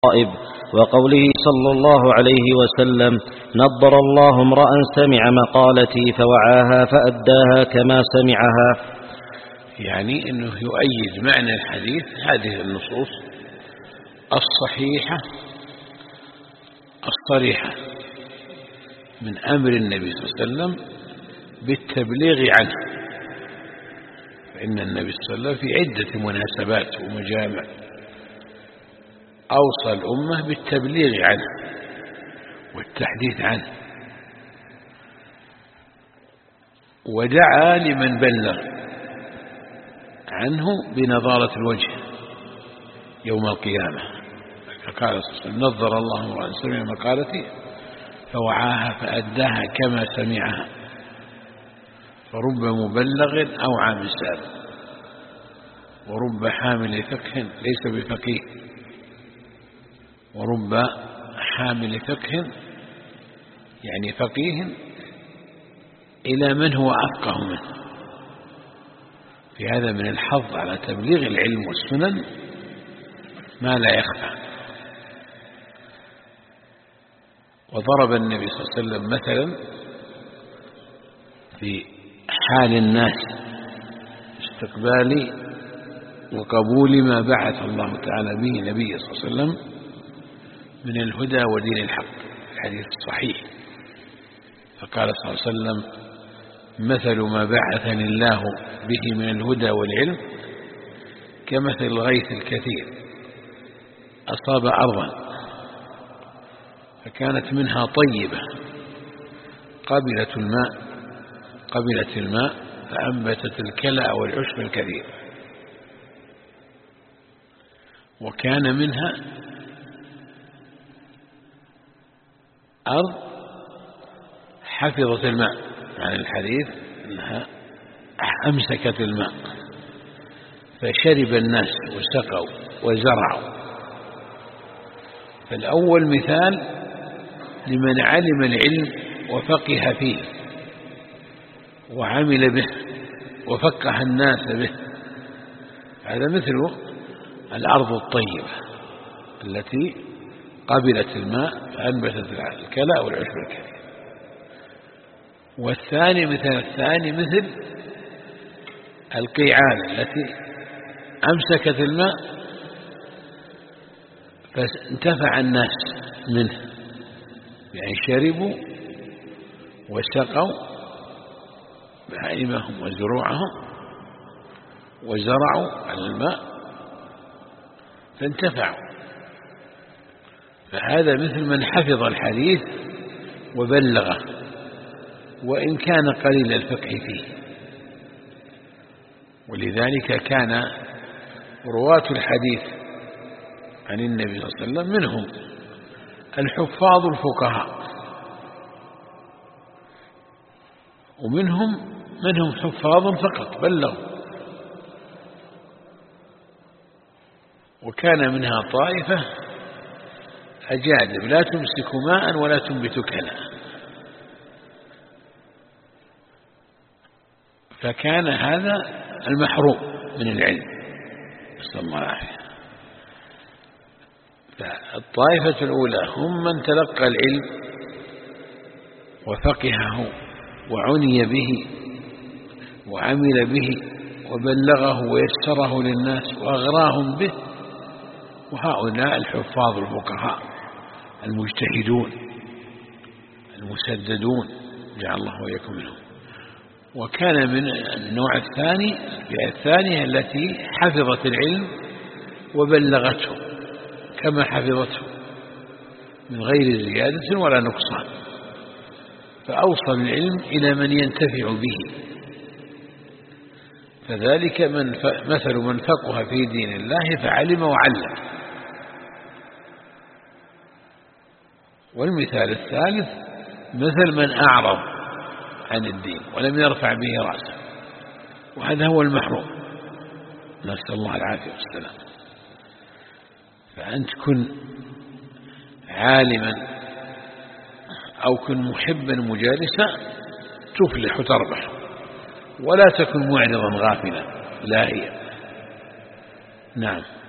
الغائب، وقوله صلى الله عليه وسلم: نضر الله امرأ سمع مقالتي فوعاها فأداها كما سمعها. يعني أنه يؤيد معنى الحديث هذه النصوص الصحيحة الصريحة من أمر النبي صلى الله عليه وسلم بالتبليغ عنه، فإن النبي صلى الله عليه وسلم في عدة مناسبات ومجامع أوصى الأمة بالتبليغ عنه والتحديث عنه، ودعا لمن بلغ عنه بنضارة الوجه يوم القيامة. فقال صلى الله عليه وسلم: نضر الله امرأ سمع مقالتي فوعاها فأداها كما سمعها، فرب مبلغ أوعى من سامع، ورب حامل فقه ليس بفقيه، ورب حامل فقه يعني فقيه إلى من هو أفقه منه. في هذا من الحظ على تبليغ العلم والسنن ما لا يخفى. وضرب النبي صلى الله عليه وسلم مثلا في حال الناس استقبال وقبول ما بعث الله تعالى به نبيه صلى الله عليه وسلم من الهدى ودين الحق، الحديث الصحيح. فقال صلى الله عليه وسلم: مثل ما بعثني الله به من الهدى والعلم كمثل الغيث الكثير أصاب أرضا فكانت منها طيبة قبلت الماء فأنبتت الكلأ والعشب الكثير، وكان منها أرض حفظت الماء، يعني الحديث أنها أمسكت الماء فشرب الناس وسقوا وزرعوا. فالأول مثال لمن علم العلم وفقه فيه وعمل به وفقه الناس به، هذا مثل الأرض الطيبة التي قبلت الماء فأنبتت الكلأ والعشب الكثير. والثاني مثل القيعان التي أمسكت الماء فانتفع الناس منه، يعني شربوا وسقوا بهائمهم وزروعهم وزرعوا على الماء فانتفعوا. فهذا مثل من حفظ الحديث وبلغه وإن كان قليل الفقه فيه. ولذلك كان رواة الحديث عن النبي صلى الله عليه وسلم منهم الحفاظ الفقهاء، ومنهم حفاظ فقط بلغوا، وكان منها طائفة أجادب لا تمسك ماء ولا تنبت كلأ، فكان هذا المحروم من العلم، نسأل الله العافية. فالطائفة الأولى هم من تلقى العلم وفقهه وعني به وعمل به وبلغه ويسره للناس وأغراهم به، وهؤلاء الحفاظ الفقهاء المجتهدون المسددون جعل الله وإياكم منهم. وكان من النوع الثاني الفئة الثانية التي حفظت العلم وبلغته كما حفظته من غير زيادة ولا نقصان، فأوصل العلم إلى من ينتفع به. فذلك مثل من فقه في دين الله فعلم وعلم. والمثال الثالث مثل من أعرض عن الدين ولم يرفع به رأسه، وهذا هو المحروم، نسأل الله العافية والسلام. فأنت كن عالما أو كن محبا مجالسا تفلح وتربح، ولا تكن معرضا غافلا لاهيا. نعم.